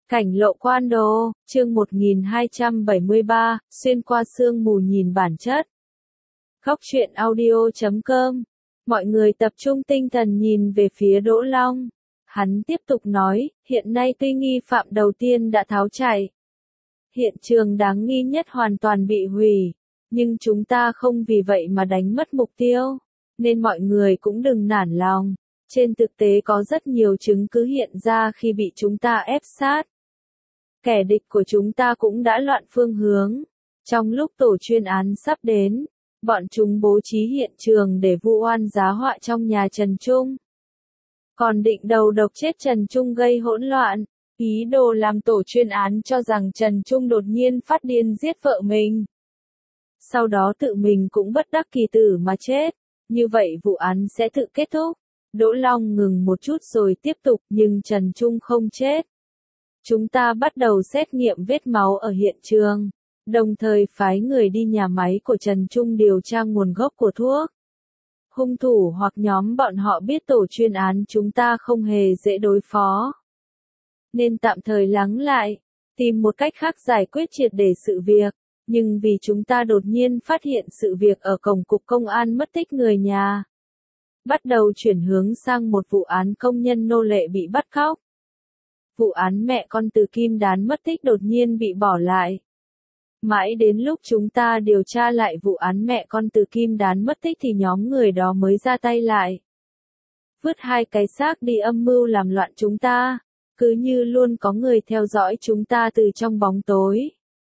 Cảnh lộ quan đồ, chương 1273, xuyên qua sương mù nhìn bản chất. Góc truyện audio.com. Mọi người tập trung tinh thần nhìn về phía Đỗ Long. Hắn tiếp tục nói, hiện nay tuy nghi phạm đầu tiên đã tháo chạy. Hiện trường đáng nghi nhất hoàn toàn bị hủy, nhưng chúng ta không vì vậy mà đánh mất mục tiêu, nên mọi người cũng đừng nản lòng. Trên thực tế có rất nhiều chứng cứ hiện ra khi bị chúng ta ép sát. Kẻ địch của chúng ta cũng đã loạn phương hướng. Trong lúc tổ chuyên án sắp đến, bọn chúng bố trí hiện trường để vu oan giá họa trong nhà Trần Trung. Còn định đầu độc chết Trần Trung gây hỗn loạn, ý đồ làm tổ chuyên án cho rằng Trần Trung đột nhiên phát điên giết vợ mình. Sau đó tự mình cũng bất đắc kỳ tử mà chết, như vậy vụ án sẽ tự kết thúc. Đỗ Long ngừng một chút rồi tiếp tục, nhưng Trần Trung không chết. Chúng ta bắt đầu xét nghiệm vết máu ở hiện trường, đồng thời phái người đi nhà máy của Trần Trung điều tra nguồn gốc của thuốc. Hung thủ hoặc nhóm bọn họ biết tổ chuyên án chúng ta không hề dễ đối phó, nên tạm thời lắng lại, tìm một cách khác giải quyết triệt để sự việc. Nhưng vì chúng ta đột nhiên phát hiện sự việc ở cổng cục công an mất tích người nhà, bắt đầu chuyển hướng sang một vụ án công nhân nô lệ bị bắt cóc. Vụ án mẹ con Từ Kim Đán mất tích đột nhiên bị bỏ lại. Mãi đến lúc chúng ta điều tra lại vụ án mẹ con Từ Kim Đán mất tích thì nhóm người đó mới ra tay lại. Vứt hai cái xác đi âm mưu làm loạn chúng ta, cứ như luôn có người theo dõi chúng ta từ trong bóng tối.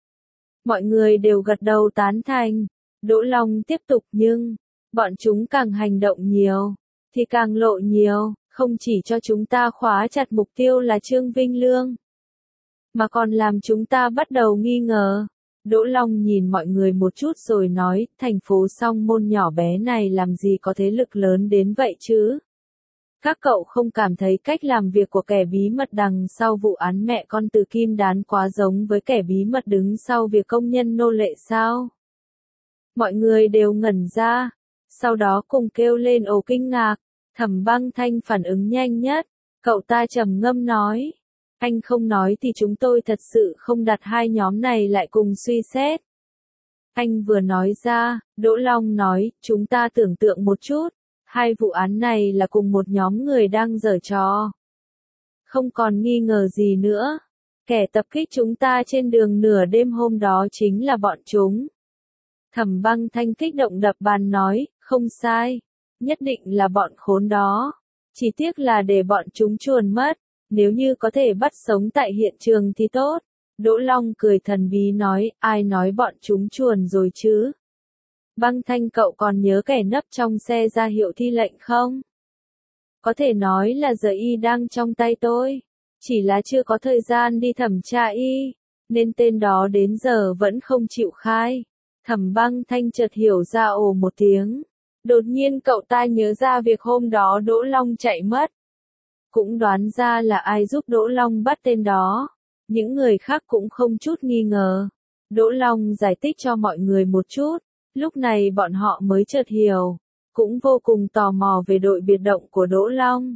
Mọi người đều gật đầu tán thành. Đỗ Long tiếp tục, nhưng bọn chúng càng hành động nhiều thì càng lộ nhiều, không chỉ cho chúng ta khóa chặt mục tiêu là Trương Vinh Lương, mà còn làm chúng ta bắt đầu nghi ngờ. Đỗ Long nhìn mọi người một chút rồi nói, thành phố Song Môn nhỏ bé này làm gì có thế lực lớn đến vậy chứ? Các cậu không cảm thấy cách làm việc của kẻ bí mật đằng sau vụ án mẹ con Từ Kim Đán quá giống với kẻ bí mật đứng sau việc công nhân nô lệ sao? Mọi người đều ngẩn ra, sau đó cùng kêu lên ồ kinh ngạc. Thẩm Băng Thanh phản ứng nhanh nhất, cậu ta trầm ngâm nói, anh không nói thì chúng tôi thật sự không đặt hai nhóm này lại cùng suy xét. Anh vừa nói ra, Đỗ Long nói, chúng ta tưởng tượng một chút, hai vụ án này là cùng một nhóm người đang giở trò. Không còn nghi ngờ gì nữa, kẻ tập kích chúng ta trên đường nửa đêm hôm đó chính là bọn chúng. Thẩm Băng Thanh kích động đập bàn nói, không sai, nhất định là bọn khốn đó. Chỉ tiếc là để bọn chúng chuồn mất, nếu như có thể bắt sống tại hiện trường thì tốt. Đỗ Long cười thần bí nói, ai nói bọn chúng chuồn rồi chứ? Băng Thanh cậu còn nhớ kẻ nấp trong xe ra hiệu thi lệnh không? Có thể nói là giờ y đang trong tay tôi, chỉ là chưa có thời gian đi thẩm tra y, nên tên đó đến giờ vẫn không chịu khai. Thẩm Băng Thanh chợt hiểu ra ồ một tiếng. Đột nhiên cậu ta nhớ ra việc hôm đó Đỗ Long chạy mất. Cũng đoán ra là ai giúp Đỗ Long bắt tên đó. Những người khác cũng không chút nghi ngờ. Đỗ Long giải thích cho mọi người một chút. Lúc này bọn họ mới chợt hiểu. Cũng vô cùng tò mò về đội biệt động của Đỗ Long.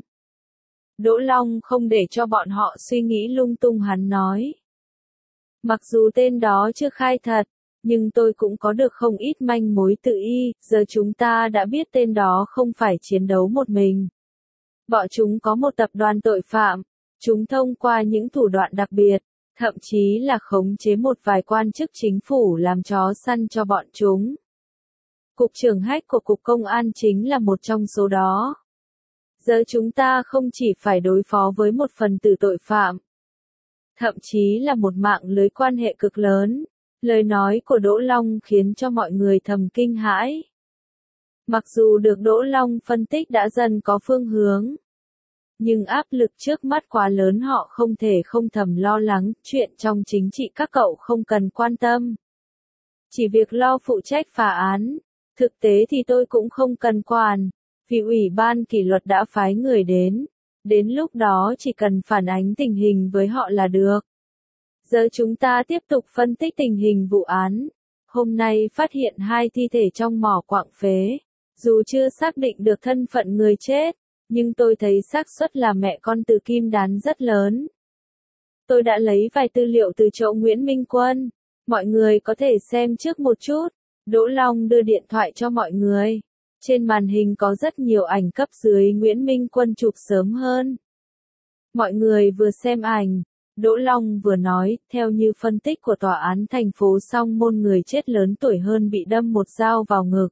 Đỗ Long không để cho bọn họ suy nghĩ lung tung, hắn nói. Mặc dù tên đó chưa khai thật, nhưng tôi cũng có được không ít manh mối từ y, giờ chúng ta đã biết tên đó không phải chiến đấu một mình. Bọn chúng có một tập đoàn tội phạm, chúng thông qua những thủ đoạn đặc biệt, thậm chí là khống chế một vài quan chức chính phủ làm chó săn cho bọn chúng. Cục trưởng Hách của Cục Công an chính là một trong số đó. Giờ chúng ta không chỉ phải đối phó với một phần tử tội phạm, thậm chí là một mạng lưới quan hệ cực lớn. Lời nói của Đỗ Long khiến cho mọi người thầm kinh hãi. Mặc dù được Đỗ Long phân tích đã dần có phương hướng, nhưng áp lực trước mắt quá lớn họ không thể không thầm lo lắng. Chuyện trong chính trị các cậu không cần quan tâm, chỉ việc lo phụ trách phá án. Thực tế thì tôi cũng không cần quản, vì Ủy ban kỷ luật đã phái người đến lúc đó chỉ cần phản ánh tình hình với họ là được. Giờ chúng ta tiếp tục phân tích tình hình vụ án. Hôm nay phát hiện hai thi thể trong mỏ quặng phế. Dù chưa xác định được thân phận người chết, nhưng tôi thấy xác suất là mẹ con Từ Kim Đán rất lớn. Tôi đã lấy vài tư liệu từ chỗ Nguyễn Minh Quân. Mọi người có thể xem trước một chút. Đỗ Long đưa điện thoại cho mọi người. Trên màn hình có rất nhiều ảnh cấp dưới Nguyễn Minh Quân chụp sớm hơn. Mọi người vừa xem ảnh, Đỗ Long vừa nói, theo như phân tích của tòa án thành phố Song Môn, người chết lớn tuổi hơn bị đâm một dao vào ngực.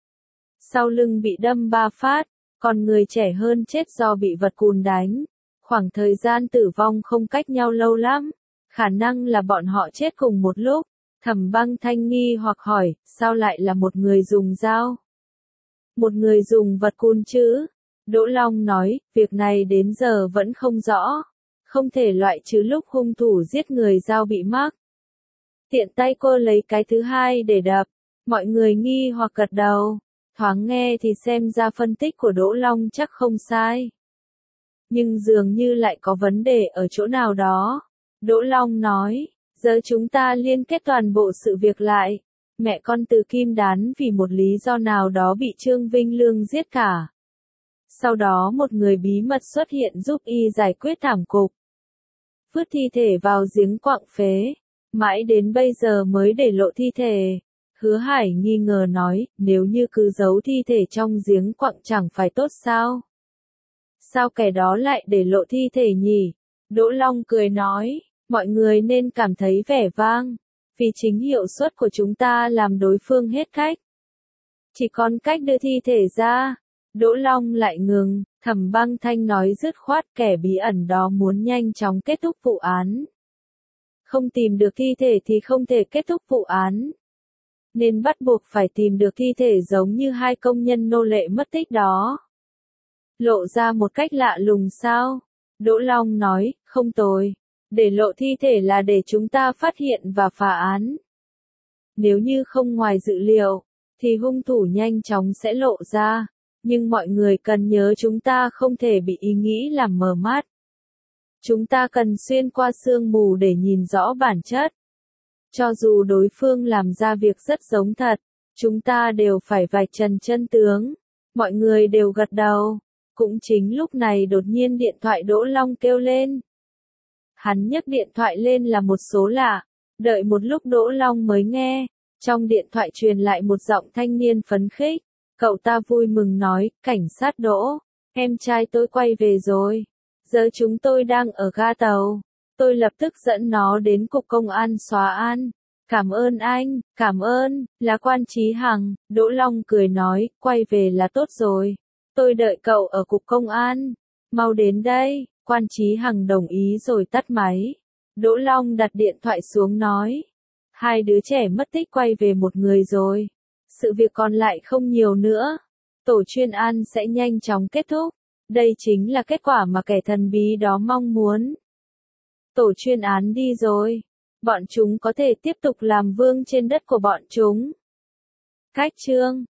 Sau lưng bị đâm 3 phát, còn người trẻ hơn chết do bị vật cùn đánh. Khoảng thời gian tử vong không cách nhau lâu lắm, khả năng là bọn họ chết cùng một lúc. Thẩm Băng Thanh nghi hoặc hỏi, sao lại là một người dùng dao? Một người dùng vật cùn chứ? Đỗ Long nói, việc này đến giờ vẫn không rõ. Không thể loại trừ lúc hung thủ giết người dao bị mắc. Tiện tay cô lấy cái thứ hai để đập. Mọi người nghi hoặc gật đầu. Thoáng nghe thì xem ra phân tích của Đỗ Long chắc không sai. Nhưng dường như lại có vấn đề ở chỗ nào đó. Đỗ Long nói, giờ chúng ta liên kết toàn bộ sự việc lại. Mẹ con Từ Kim Đán vì một lý do nào đó bị Trương Vinh Lương giết cả. Sau đó một người bí mật xuất hiện giúp y giải quyết thảm cục. Vứt thi thể vào giếng quặng phế. Mãi đến bây giờ mới để lộ thi thể. Hứa Hải nghi ngờ nói, nếu như cứ giấu thi thể trong giếng quặng chẳng phải tốt sao? Sao kẻ đó lại để lộ thi thể nhỉ? Đỗ Long cười nói, mọi người nên cảm thấy vẻ vang. Vì chính hiệu suất của chúng ta làm đối phương hết cách. Chỉ còn cách đưa thi thể ra. Đỗ Long lại ngừng, Thẩm Băng Thanh nói dứt khoát, kẻ bí ẩn đó muốn nhanh chóng kết thúc vụ án. Không tìm được thi thể thì không thể kết thúc vụ án. Nên bắt buộc phải tìm được thi thể giống như hai công nhân nô lệ mất tích đó. Lộ ra một cách lạ lùng sao? Đỗ Long nói, không tồi. Để lộ thi thể là để chúng ta phát hiện và phá án. Nếu như không ngoài dự liệu, thì hung thủ nhanh chóng sẽ lộ ra. Nhưng mọi người cần nhớ chúng ta không thể bị ý nghĩ làm mờ mắt. Chúng ta cần xuyên qua sương mù để nhìn rõ bản chất. Cho dù đối phương làm ra việc rất giống thật, chúng ta đều phải vạch trần chân tướng. Mọi người đều gật đầu. Cũng chính lúc này đột nhiên điện thoại Đỗ Long kêu lên. Hắn nhấc điện thoại lên là một số lạ. Đợi một lúc Đỗ Long mới nghe. Trong điện thoại truyền lại một giọng thanh niên phấn khích. Cậu ta vui mừng nói, cảnh sát Đỗ, em trai tôi quay về rồi. Giờ chúng tôi đang ở ga tàu. Tôi lập tức dẫn nó đến cục công an xóa an. Cảm ơn anh, cảm ơn, là quan Chí Hằng. Đỗ Long cười nói, quay về là tốt rồi. Tôi đợi cậu ở cục công an. Mau đến đây, quan Chí Hằng đồng ý rồi tắt máy. Đỗ Long đặt điện thoại xuống nói. Hai đứa trẻ mất tích quay về một người rồi. Sự việc còn lại không nhiều nữa. Tổ chuyên án sẽ nhanh chóng kết thúc. Đây chính là kết quả mà kẻ thần bí đó mong muốn. Tổ chuyên án đi rồi. Bọn chúng có thể tiếp tục làm vương trên đất của bọn chúng. Cách chương